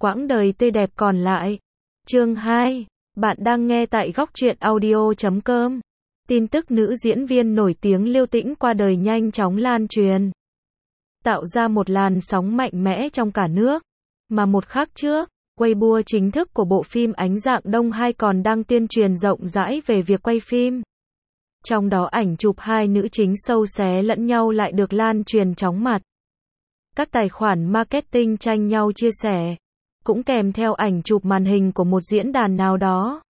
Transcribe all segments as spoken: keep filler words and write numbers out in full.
quãng đời tươi đẹp còn lại. Chương hai. Bạn đang nghe tại góc truyện audio chấm com. Tin tức nữ diễn viên nổi tiếng Liêu Tĩnh qua đời nhanh chóng lan truyền, tạo ra một làn sóng mạnh mẽ trong cả nước. Mà một khắc trước, Weibo chính thức của bộ phim Ánh Dạng Đông hai còn đang tuyên truyền rộng rãi về việc quay phim. Trong đó ảnh chụp hai nữ chính sâu xé lẫn nhau lại được lan truyền chóng mặt. Các tài khoản marketing tranh nhau chia sẻ, cũng kèm theo ảnh chụp màn hình của một diễn đàn nào đó.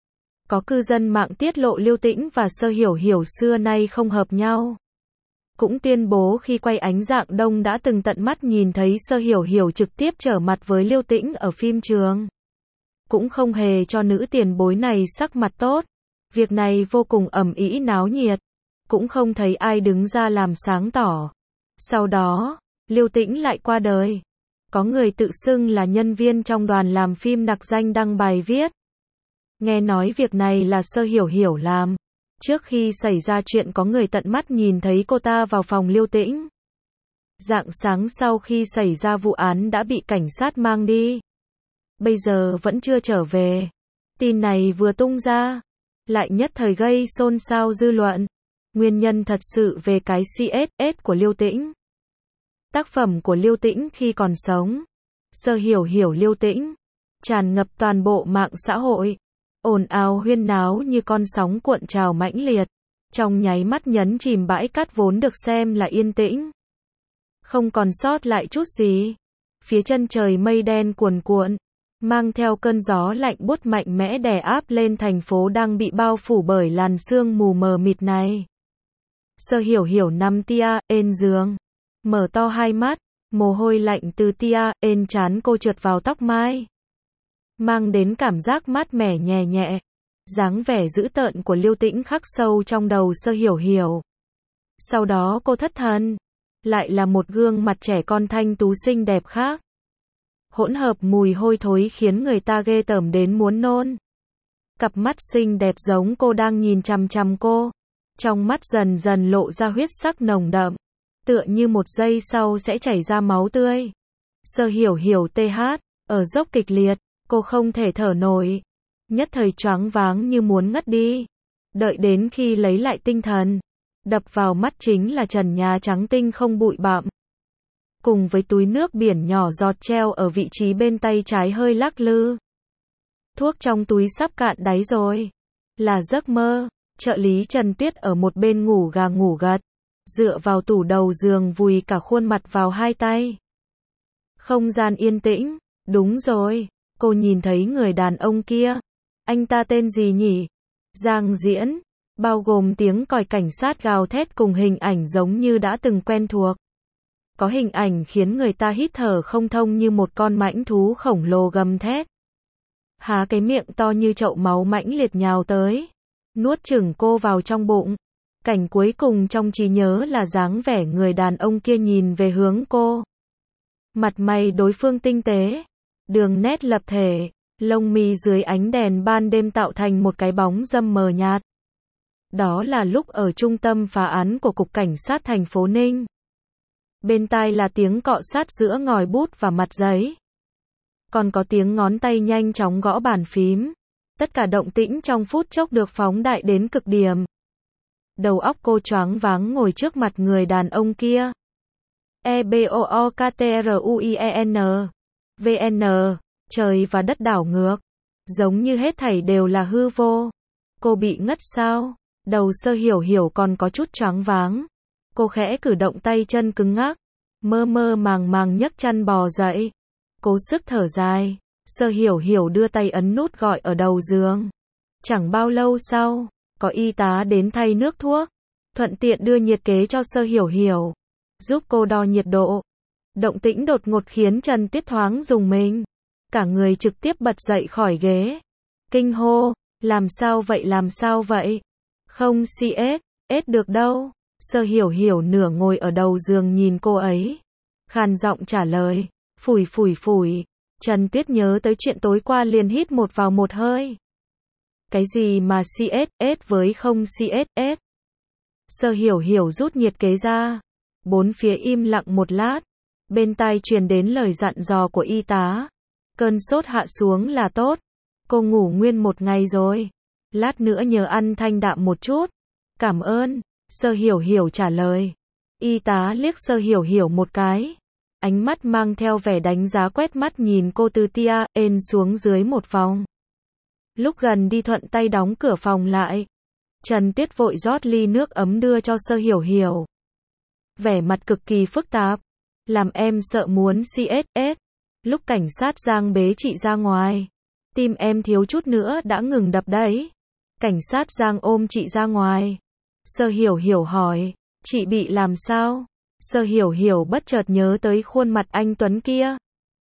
Có cư dân mạng tiết lộ Liêu Tĩnh và Sơ Hiểu Hiểu xưa nay không hợp nhau. Cũng tuyên bố khi quay Ánh Dạng Đông đã từng tận mắt nhìn thấy Sơ Hiểu Hiểu trực tiếp trở mặt với Liêu Tĩnh ở phim trường. Cũng không hề cho nữ tiền bối này sắc mặt tốt. Việc này vô cùng ầm ĩ náo nhiệt. Cũng không thấy ai đứng ra làm sáng tỏ. Sau đó, Liêu Tĩnh lại qua đời. Có người tự xưng là nhân viên trong đoàn làm phim nặc danh đăng bài viết. Nghe nói việc này là Sơ Hiểu Hiểu làm. Trước khi xảy ra chuyện có người tận mắt nhìn thấy cô ta vào phòng Liêu Tĩnh. Rạng sáng sau khi xảy ra vụ án đã bị cảnh sát mang đi. Bây giờ vẫn chưa trở về. Tin này vừa tung ra, lại nhất thời gây xôn xao dư luận. Nguyên nhân thật sự về cái xê ét ét của Liêu Tĩnh. Tác phẩm của Liêu Tĩnh khi còn sống. Sơ Hiểu Hiểu Liêu Tĩnh. Tràn ngập toàn bộ mạng xã hội. Ồn ào huyên náo như con sóng cuộn trào mãnh liệt. Trong nháy mắt nhấn chìm bãi cát vốn được xem là yên tĩnh. Không còn sót lại chút gì. Phía chân trời mây đen cuồn cuộn, mang theo cơn gió lạnh buốt mạnh mẽ đè áp lên thành phố đang bị bao phủ bởi làn sương mù mờ mịt này. Sơ Hiểu Hiểu nằm tia, ên giường. Mở to hai mắt, mồ hôi lạnh từ tia, ên trán cô trượt vào tóc mai. Mang đến cảm giác mát mẻ nhẹ nhẹ. Dáng vẻ dữ tợn của Liêu Tĩnh khắc sâu trong đầu Sơ Hiểu Hiểu. Sau đó cô thất thần. Lại là một gương mặt trẻ con thanh tú xinh đẹp khác. Hỗn hợp mùi hôi thối khiến người ta ghê tởm đến muốn nôn. Cặp mắt xinh đẹp giống cô đang nhìn chằm chằm cô. Trong mắt dần dần lộ ra huyết sắc nồng đậm. Tựa như một giây sau sẽ chảy ra máu tươi. Sơ Hiểu Hiểu tê hát, ở dốc kịch liệt, cô không thể thở nổi. Nhất thời choáng váng như muốn ngất đi. Đợi đến khi lấy lại tinh thần, đập vào mắt chính là trần nhà trắng tinh không bụi bặm. Cùng với túi nước biển nhỏ giọt treo ở vị trí bên tay trái hơi lắc lư. Thuốc trong túi sắp cạn đáy rồi. Là giấc mơ. Trợ lý Trần Tuyết ở một bên ngủ gà ngủ gật. Dựa vào tủ đầu giường vùi cả khuôn mặt vào hai tay. Không gian yên tĩnh. Đúng rồi. Cô nhìn thấy người đàn ông kia. Anh ta tên gì nhỉ? Giang Diễn. Bao gồm tiếng còi cảnh sát gào thét cùng hình ảnh giống như đã từng quen thuộc. Có hình ảnh khiến người ta hít thở không thông như một con mãnh thú khổng lồ gầm thét. Há cái miệng to như chậu máu mãnh liệt nhào tới. Nuốt chửng cô vào trong bụng. Cảnh cuối cùng trong trí nhớ là dáng vẻ người đàn ông kia nhìn về hướng cô. Mặt mày đối phương tinh tế. Đường nét lập thể. Lông mi dưới ánh đèn ban đêm tạo thành một cái bóng râm mờ nhạt. Đó là lúc ở trung tâm phá án của Cục Cảnh sát thành phố Ninh. Bên tai là tiếng cọ sát giữa ngòi bút và mặt giấy. Còn có tiếng ngón tay nhanh chóng gõ bàn phím. Tất cả động tĩnh trong phút chốc được phóng đại đến cực điểm. Đầu óc cô choáng váng ngồi trước mặt người đàn ông kia. E B O O K T R U I E N. V N. Trời và đất đảo ngược. Giống như hết thảy đều là hư vô. Cô bị ngất sao? Đầu Sơ Hiểu Hiểu còn có chút choáng váng. Cô khẽ cử động tay chân cứng ngắc. Mơ mơ màng màng nhấc chân bò dậy. Cố sức thở dài. Sơ Hiểu Hiểu đưa tay ấn nút gọi ở đầu giường. Chẳng bao lâu sau, có y tá đến thay nước thuốc. Thuận tiện đưa nhiệt kế cho Sơ Hiểu Hiểu. Giúp cô đo nhiệt độ. Động tĩnh đột ngột khiến Trần Tuyết thoáng rùng mình. Cả người trực tiếp bật dậy khỏi ghế. Kinh hô. Làm sao vậy làm sao vậy? Không xê ét ét được đâu. Sơ Hiểu Hiểu nửa ngồi ở đầu giường nhìn cô ấy. Khàn giọng trả lời. Phủi phủi phủi. Trần Tuyết nhớ tới chuyện tối qua liền hít một vào một hơi. Cái gì mà xê ét ét với không xê ét ét? Sơ Hiểu Hiểu rút nhiệt kế ra. Bốn phía im lặng một lát. Bên tai truyền đến lời dặn dò của y tá. Cơn sốt hạ xuống là tốt. Cô ngủ nguyên một ngày rồi. Lát nữa nhớ ăn thanh đạm một chút. Cảm ơn. Sơ Hiểu Hiểu trả lời. Y tá liếc Sơ Hiểu Hiểu một cái. Ánh mắt mang theo vẻ đánh giá quét mắt nhìn cô từ tia ên xuống dưới một vòng. Lúc gần đi thuận tay đóng cửa phòng lại. Trần Tuyết vội rót ly nước ấm đưa cho Sơ Hiểu Hiểu. Vẻ mặt cực kỳ phức tạp. Làm em sợ muốn xê ét ét. Lúc cảnh sát Giang bế chị ra ngoài. Tim em thiếu chút nữa đã ngừng đập đấy. Cảnh sát Giang ôm chị ra ngoài. Sơ Hiểu Hiểu hỏi. Chị bị làm sao? Sơ Hiểu Hiểu bất chợt nhớ tới khuôn mặt anh Tuấn kia.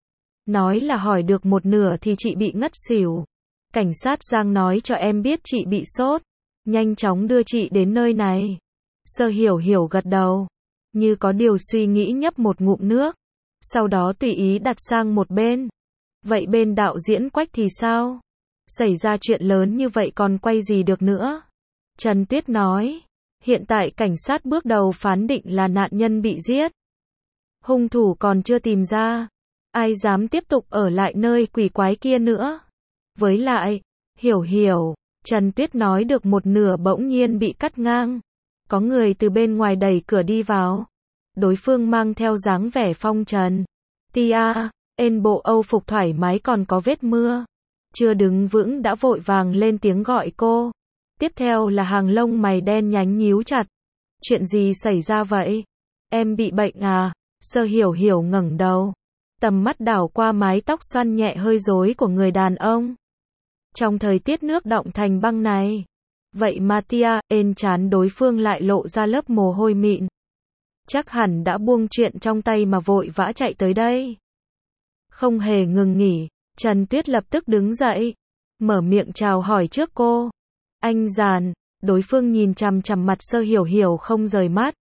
Nói là hỏi được một nửa thì chị bị ngất xỉu. Cảnh sát Giang nói cho em biết chị bị sốt. Nhanh chóng đưa chị đến nơi này. Sơ Hiểu Hiểu gật đầu. Như có điều suy nghĩ nhấp một ngụm nước. Sau đó tùy ý đặt sang một bên. Vậy bên đạo diễn Quách thì sao? Xảy ra chuyện lớn như vậy còn quay gì được nữa? Trần Tuyết nói. Hiện tại cảnh sát bước đầu phán định là nạn nhân bị giết. Hung thủ còn chưa tìm ra. Ai dám tiếp tục ở lại nơi quỷ quái kia nữa? Với lại, Hiểu Hiểu, Trần Tuyết nói được một nửa bỗng nhiên bị cắt ngang. Có người từ bên ngoài đẩy cửa đi vào. Đối phương mang theo dáng vẻ phong trần. Tia, ên bộ Âu phục thoải mái còn có vết mưa. Chưa đứng vững đã vội vàng lên tiếng gọi cô. Tiếp theo là hàng lông mày đen nhánh nhíu chặt. Chuyện gì xảy ra vậy? Em bị bệnh à? Sơ Hiểu Hiểu ngẩng đầu. Tầm mắt đảo qua mái tóc xoăn nhẹ hơi rối của người đàn ông. Trong thời tiết nước đọng thành băng này. Vậy mà tia, ên trán đối phương lại lộ ra lớp mồ hôi mịn. Chắc hẳn đã buông chuyện trong tay mà vội vã chạy tới đây. Không hề ngừng nghỉ, Trần Tuyết lập tức đứng dậy. Mở miệng chào hỏi trước cô. Anh Giàn, đối phương nhìn chằm chằm mặt Sơ Hiểu Hiểu không rời mắt.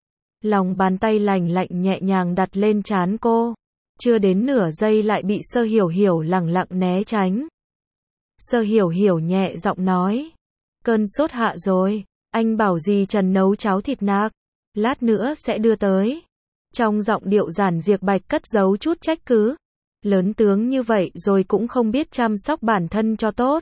Lòng bàn tay lành lạnh nhẹ nhàng đặt lên trán cô. Chưa đến nửa giây lại bị Sơ Hiểu Hiểu lẳng lặng né tránh. Sơ Hiểu Hiểu nhẹ giọng nói. Cơn sốt hạ rồi, anh bảo gì Trần nấu cháo thịt nạc. Lát nữa sẽ đưa tới. Trong giọng điệu Giản Diệp Bạch cất giấu chút trách cứ. Lớn tướng như vậy rồi cũng không biết chăm sóc bản thân cho tốt.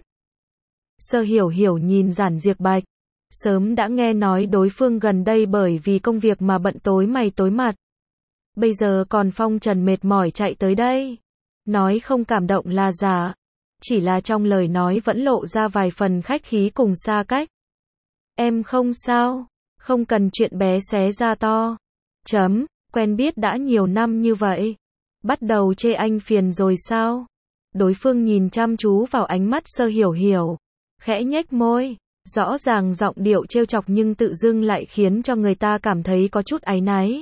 Sơ Hiểu Hiểu nhìn Giản Diệp Bạch. Sớm đã nghe nói đối phương gần đây bởi vì công việc mà bận tối mày tối mặt. Bây giờ còn phong trần mệt mỏi chạy tới đây. Nói không cảm động là giả. Chỉ là trong lời nói vẫn lộ ra vài phần khách khí cùng xa cách. Em không sao. Không cần chuyện bé xé ra to. Chấm, quen biết đã nhiều năm như vậy. Bắt đầu chê anh phiền rồi sao? Đối phương nhìn chăm chú vào ánh mắt Sơ Hiểu Hiểu. Khẽ nhếch môi. Rõ ràng giọng điệu trêu chọc nhưng tự dưng lại khiến cho người ta cảm thấy có chút áy náy.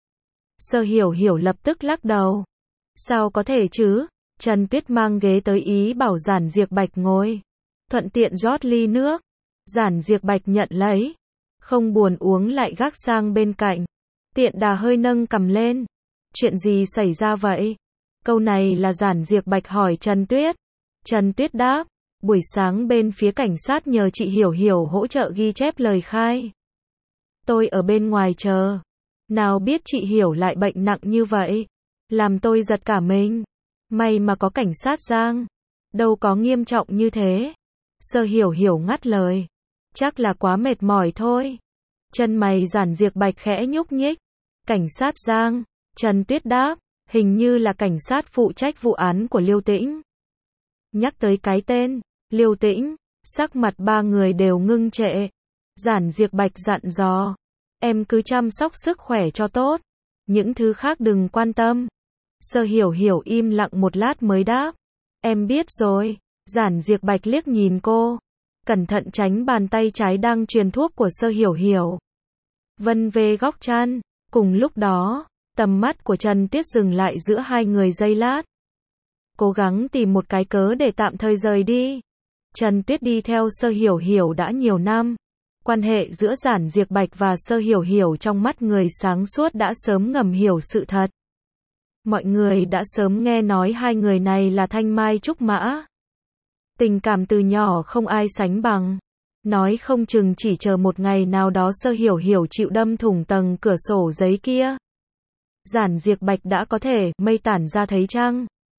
Sơ Hiểu Hiểu lập tức lắc đầu. Sao có thể chứ? Trần Tuyết mang ghế tới ý bảo Giản Diệp Bạch ngồi. Thuận tiện rót ly nước. Giản Diệp Bạch nhận lấy. Không buồn uống lại gác sang bên cạnh. Tiện đà hơi nâng cầm lên. Chuyện gì xảy ra vậy? Câu này là Giản Diệp Bạch hỏi Trần Tuyết. Trần Tuyết đáp. Buổi sáng bên phía cảnh sát nhờ chị Hiểu Hiểu hỗ trợ ghi chép lời khai. Tôi ở bên ngoài chờ. Nào biết chị Hiểu lại bệnh nặng như vậy. Làm tôi giật cả mình. May mà có cảnh sát Giang. Đâu có nghiêm trọng như thế. Sơ Hiểu Hiểu ngắt lời. Chắc là quá mệt mỏi thôi. Chân mày Giản Diệp Bạch khẽ nhúc nhích. Cảnh sát Giang. Trần Tuyết đáp. Hình như là cảnh sát phụ trách vụ án của Liêu Tĩnh. Nhắc tới cái tên Liêu Tĩnh, sắc mặt ba người đều ngưng trệ. Giản Diệp Bạch dặn dò. Em cứ chăm sóc sức khỏe cho tốt. Những thứ khác đừng quan tâm. Sơ Hiểu Hiểu im lặng một lát mới đáp. Em biết rồi. Giản Diệp Bạch liếc nhìn cô. Cẩn thận tránh bàn tay trái đang truyền thuốc của Sơ Hiểu Hiểu. Vân về góc chăn. Cùng lúc đó, tầm mắt của Trần Tuyết dừng lại giữa hai người giây lát. Cố gắng tìm một cái cớ để tạm thời rời đi. Trần Tuyết đi theo Sơ Hiểu Hiểu đã nhiều năm. Quan hệ giữa Giản Diệp Bạch và Sơ Hiểu Hiểu trong mắt người sáng suốt đã sớm ngầm hiểu sự thật. Mọi người đã sớm nghe nói hai người này là thanh mai trúc mã. Tình cảm từ nhỏ không ai sánh bằng. Nói không chừng chỉ chờ một ngày nào đó Sơ Hiểu Hiểu chịu đâm thủng tầng cửa sổ giấy kia. Giản Diệp Bạch đã có thể mây tản ra thấy trăng.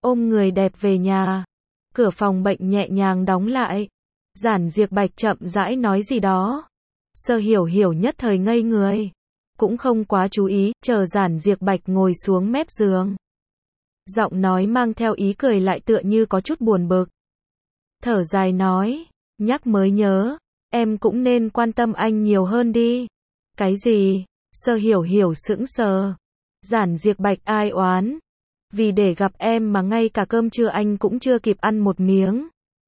ôm người đẹp về nhà. Cửa phòng bệnh nhẹ nhàng đóng lại. Giản Diệp Bạch chậm rãi nói gì đó. Sơ Hiểu Hiểu nhất thời ngây người. Cũng không quá chú ý, chờ Giản Diệp Bạch ngồi xuống mép giường. Giọng nói mang theo ý cười lại tựa như có chút buồn bực. Thở dài nói, nhắc mới nhớ, em cũng nên quan tâm anh nhiều hơn đi. Cái gì? Sơ Hiểu Hiểu sững sờ. Giản Diệp Bạch ai oán. Vì để gặp em mà ngay cả cơm trưa anh cũng chưa kịp ăn một miếng.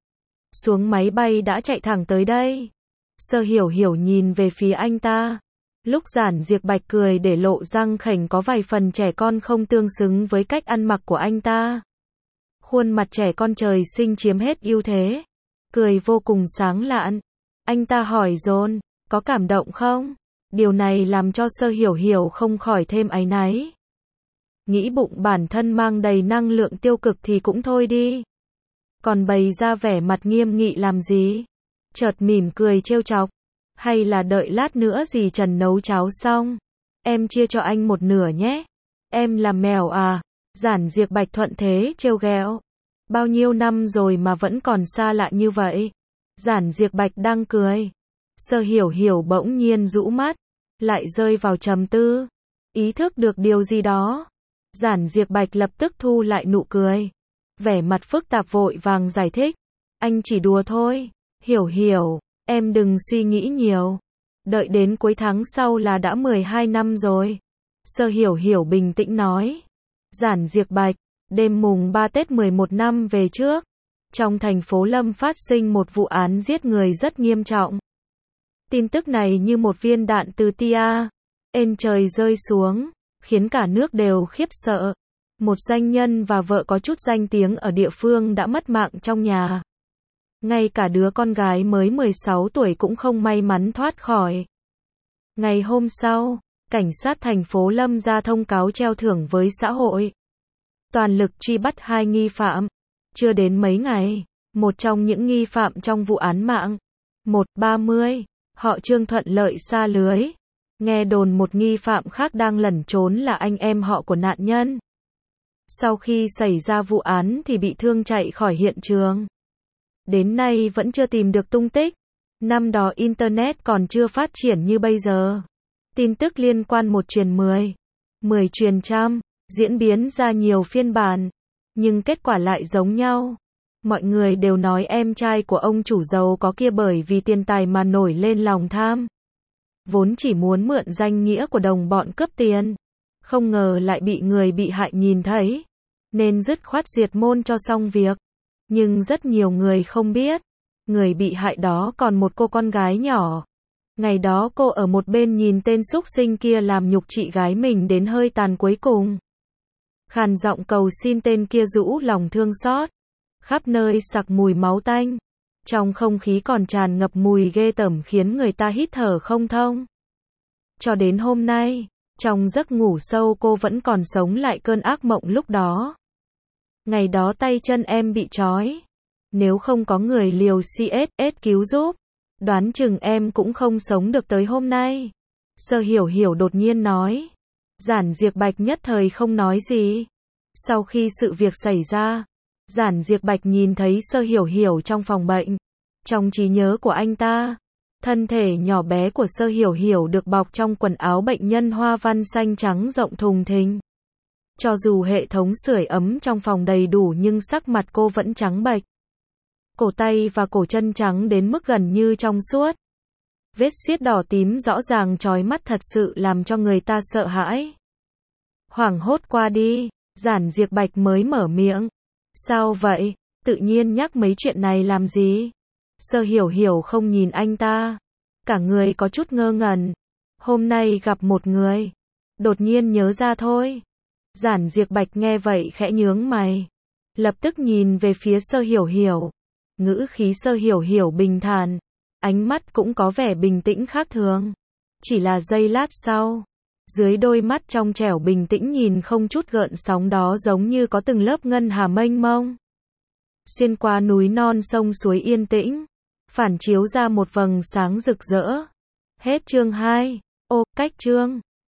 Xuống máy bay đã chạy thẳng tới đây. Sơ Hiểu Hiểu nhìn về phía anh ta. Lúc Giản Diệp Bạch cười để lộ răng khểnh có vài phần trẻ con không tương xứng với cách ăn mặc của anh ta. Khuôn mặt trẻ con trời sinh chiếm hết ưu thế. Cười vô cùng sáng lạn. Anh ta hỏi dồn, có cảm động không? Điều này làm cho Sơ Hiểu Hiểu không khỏi thêm áy náy. Nghĩ bụng bản thân mang đầy năng lượng tiêu cực thì cũng thôi đi. Còn bày ra vẻ mặt nghiêm nghị làm gì? Chợt mỉm cười trêu chọc. Hay là đợi lát nữa dì Trần nấu cháo xong, em chia cho anh một nửa nhé. Em là mèo à? Giản Diệp Bạch thuận thế trêu ghẹo. Bao nhiêu năm rồi mà vẫn còn xa lạ như vậy. Giản Diệp Bạch đang cười. Sơ Hiểu Hiểu bỗng nhiên rũ mắt, lại rơi vào trầm tư. Ý thức được điều gì đó. Giản Diệp Bạch lập tức thu lại nụ cười. Vẻ mặt phức tạp vội vàng giải thích. Anh chỉ đùa thôi. Hiểu Hiểu, em đừng suy nghĩ nhiều. Đợi đến cuối tháng sau là đã mười hai năm rồi. Sơ Hiểu Hiểu bình tĩnh nói. Giản Diệp Bạch, đêm mùng ba Tết mười một năm về trước, trong thành phố Lâm phát sinh một vụ án giết người rất nghiêm trọng. Tin tức này như một viên đạn từ tia ên trời rơi xuống, khiến cả nước đều khiếp sợ. Một doanh nhân và vợ có chút danh tiếng ở địa phương đã mất mạng trong nhà. Ngay cả đứa con gái mới mười sáu tuổi cũng không may mắn thoát khỏi. Ngày hôm sau, cảnh sát thành phố Lâm ra thông cáo treo thưởng với xã hội. Toàn lực truy bắt hai nghi phạm. Chưa đến mấy ngày, một trong những nghi phạm trong vụ án mạng, một ba mươi, họ Trương thuận lợi xa lưới. Nghe đồn một nghi phạm khác đang lẩn trốn là anh em họ của nạn nhân. Sau khi xảy ra vụ án thì bị thương chạy khỏi hiện trường. Đến nay vẫn chưa tìm được tung tích. Năm đó Internet còn chưa phát triển như bây giờ. Tin tức liên quan một truyền mười, mười truyền trăm, diễn biến ra nhiều phiên bản. Nhưng kết quả lại giống nhau. Mọi người đều nói em trai của ông chủ giàu có kia bởi vì tiền tài mà nổi lên lòng tham. Vốn chỉ muốn mượn danh nghĩa của đồng bọn cướp tiền. Không ngờ lại bị người bị hại nhìn thấy. Nên dứt khoát diệt môn cho xong việc. Nhưng rất nhiều người không biết. Người bị hại đó còn một cô con gái nhỏ. Ngày đó cô ở một bên nhìn tên súc sinh kia làm nhục chị gái mình đến hơi tàn cuối cùng. Khàn giọng cầu xin tên kia rũ lòng thương xót. Khắp nơi sặc mùi máu tanh. Trong không khí còn tràn ngập mùi ghê tởm khiến người ta hít thở không thông. Cho đến hôm nay, trong giấc ngủ sâu cô vẫn còn sống lại cơn ác mộng lúc đó. Ngày đó tay chân em bị trói. Nếu không có người liều xê ét ét cứu giúp, đoán chừng em cũng không sống được tới hôm nay. Sơ Hiểu Hiểu đột nhiên nói. Giản Diệp Bạch nhất thời không nói gì. Sau khi sự việc xảy ra, Giản Diệp Bạch nhìn thấy Sơ Hiểu Hiểu trong phòng bệnh. Trong trí nhớ của anh ta, thân thể nhỏ bé của Sơ Hiểu Hiểu được bọc trong quần áo bệnh nhân hoa văn xanh trắng rộng thùng thình. Cho dù hệ thống sưởi ấm trong phòng đầy đủ nhưng sắc mặt cô vẫn trắng bệch. Cổ tay và cổ chân trắng đến mức gần như trong suốt. Vết xiết đỏ tím rõ ràng chói mắt thật sự làm cho người ta sợ hãi. Hoảng hốt qua đi, Giản Diệp Bạch mới mở miệng. Sao vậy? Tự nhiên nhắc mấy chuyện này làm gì? Sơ Hiểu Hiểu không nhìn anh ta. Cả người có chút ngơ ngẩn. Hôm nay gặp một người. Đột nhiên nhớ ra thôi. Giản Diệp Bạch nghe vậy khẽ nhướng mày. Lập tức nhìn về phía Sơ Hiểu Hiểu. Ngữ khí Sơ Hiểu Hiểu bình thản. Ánh mắt cũng có vẻ bình tĩnh khác thường. Chỉ là giây lát sau. Dưới đôi mắt trong trẻo bình tĩnh nhìn không chút gợn sóng đó giống như có từng lớp ngân hà mênh mông. Xuyên qua núi non sông suối yên tĩnh. Phản chiếu ra một vầng sáng rực rỡ. Hết chương hai. Ô, cách chương.